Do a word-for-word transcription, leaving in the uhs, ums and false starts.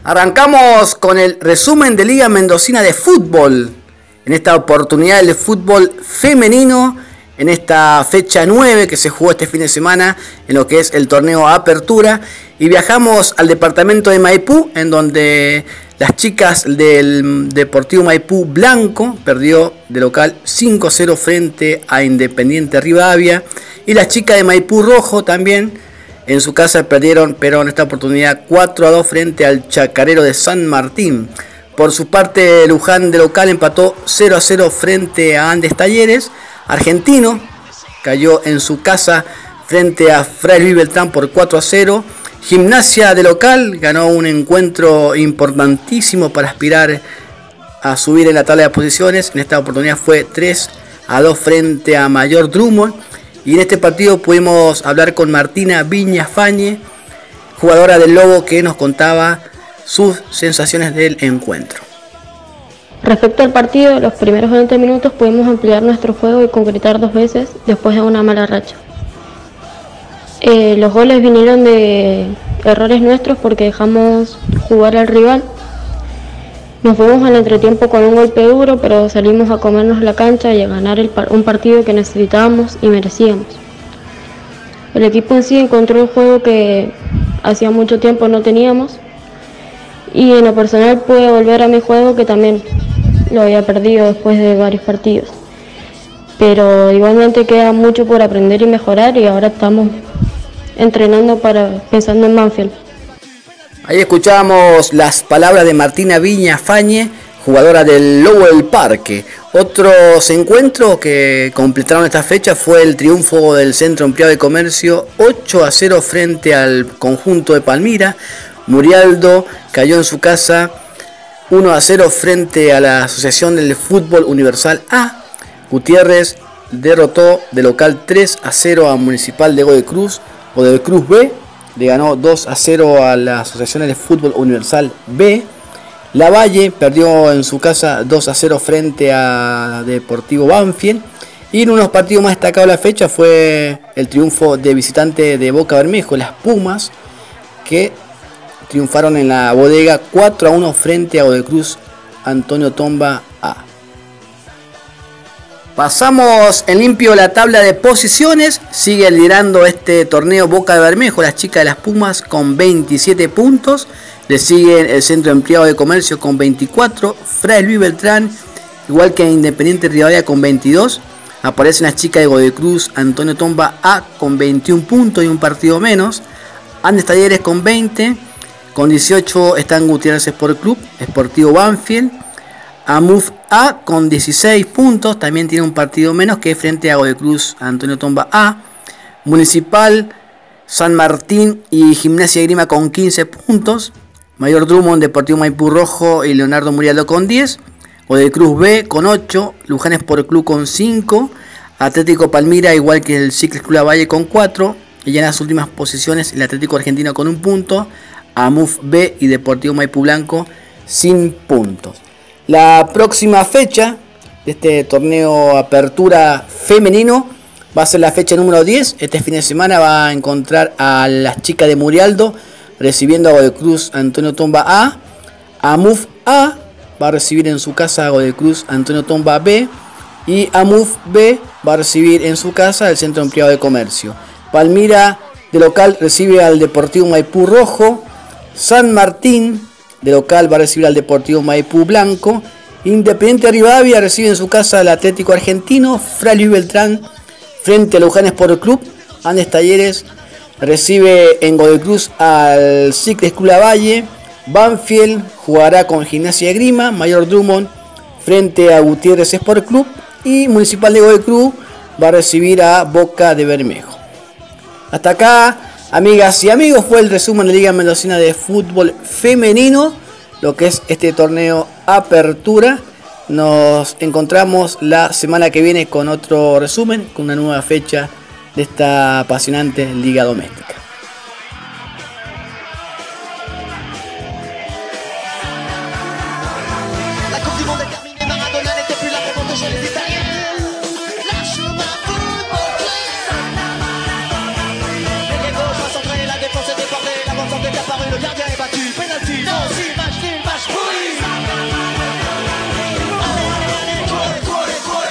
Arrancamos con el resumen de Liga Mendocina de Fútbol. En esta oportunidad el fútbol femenino, en esta fecha nueve que se jugó este fin de semana en lo que es el torneo Apertura. Y viajamos al departamento de Maipú, en donde las chicas del Deportivo Maipú Blanco perdió de local cinco a cero frente a Independiente Rivadavia. Y las chicas de Maipú Rojo también en su casa perdieron, pero en esta oportunidad cuatro a dos frente al Chacarero de San Martín. Por su parte, Luján de local empató cero a cero frente a Andes Talleres. Argentino cayó en su casa frente a Fray Luis Beltrán por cuatro a cero. Gimnasia de local ganó un encuentro importantísimo para aspirar a subir en la tabla de posiciones. En esta oportunidad fue tres a dos frente a Mayor Drummond. Y en este partido pudimos hablar con Martina Viña Fañe, jugadora del Lobo, que nos contaba sus sensaciones del encuentro. Respecto al partido, los primeros veinte minutos pudimos ampliar nuestro juego y concretar dos veces después de una mala racha. Eh, los goles vinieron de errores nuestros porque dejamos jugar al rival. Nos fuimos al entretiempo con un golpe duro, pero salimos a comernos la cancha y a ganar el par- un partido que necesitábamos y merecíamos. El equipo en sí encontró un juego que hacía mucho tiempo no teníamos, y en lo personal pude volver a mi juego, que también lo había perdido después de varios partidos. Pero igualmente queda mucho por aprender y mejorar, y ahora estamos entrenando para pensando en Banfield. Ahí escuchamos las palabras de Martina Viña Fañe, jugadora del Lobo del Parque. Otros encuentros que completaron esta fecha fue el triunfo del Centro Empleado de Comercio ocho a cero frente al conjunto de Palmira. Murialdo cayó en su casa uno a cero frente a la Asociación del Fútbol Universal A. Gutiérrez derrotó de local tres a cero a Municipal de Godoy Cruz o del Cruz B. Le ganó dos a cero a la Asociación de Fútbol Universal B. Lavalle perdió en su casa dos a cero frente a Deportivo Banfield. Y en unos partidos más destacados de la fecha fue el triunfo de visitante de Boca Bermejo, las Pumas, que triunfaron en la bodega cuatro a uno frente a Godoy Cruz Antonio Tomba A. Pasamos en limpio la tabla de posiciones. Sigue liderando este torneo Boca de Bermejo, las chicas de las Pumas, con veintisiete puntos. Le siguen el Centro Empleado de Comercio con veinticuatro. Fray Luis Beltrán, igual que Independiente Rivadavia, con veintidós. Aparecen las chicas de Godoy Cruz Antonio Tomba A con veintiún puntos y un partido menos. Andes Talleres con veinte. Con dieciocho están Gutiérrez Sport Club, Sportivo Banfield. Amuf A con dieciséis puntos, también tiene un partido menos, que frente a Godoy Cruz Antonio Tomba A. Municipal, San Martín y Gimnasia de Grima con quince puntos. Mayor Drummond, Deportivo Maipú Rojo y Leonardo Murialdo con diez. Godoy Cruz B con ocho. Luján Sport Club con cinco. Atlético Palmira, igual que el Ciclis Club Lavalle, con cuatro. Y ya en las últimas posiciones el Atlético Argentino con un punto. Amuf B y Deportivo Maipú Blanco sin puntos. La próxima fecha de este torneo Apertura femenino va a ser la fecha número diez. Este fin de semana va a encontrar a las chicas de Murialdo recibiendo a Godoy Cruz Antonio Tomba A. Amuf A va a recibir en su casa a Godoy Cruz Antonio Tomba B. Y Amuf B va a recibir en su casa el Centro Empleado de Comercio. Palmira de local recibe al Deportivo Maipú Rojo. San Martín de local va a recibir al Deportivo Maipú Blanco. Independiente Rivadavia recibe en su casa al Atlético Argentino. Fray Luis Beltrán frente a Luján Sport Club. Andes Talleres recibe en Godoy Cruz al Ciclis Club Lavalle. Banfield jugará con Gimnasia de Grima. Mayor Drummond frente a Gutiérrez Sport Club. Y Municipal de Godoy Cruz va a recibir a Boca de Bermejo. Hasta acá, amigas y amigos, fue el resumen de Liga Mendocina de Fútbol Femenino, lo que es este torneo Apertura. Nos encontramos la semana que viene con otro resumen, con una nueva fecha de esta apasionante Liga Doméstica.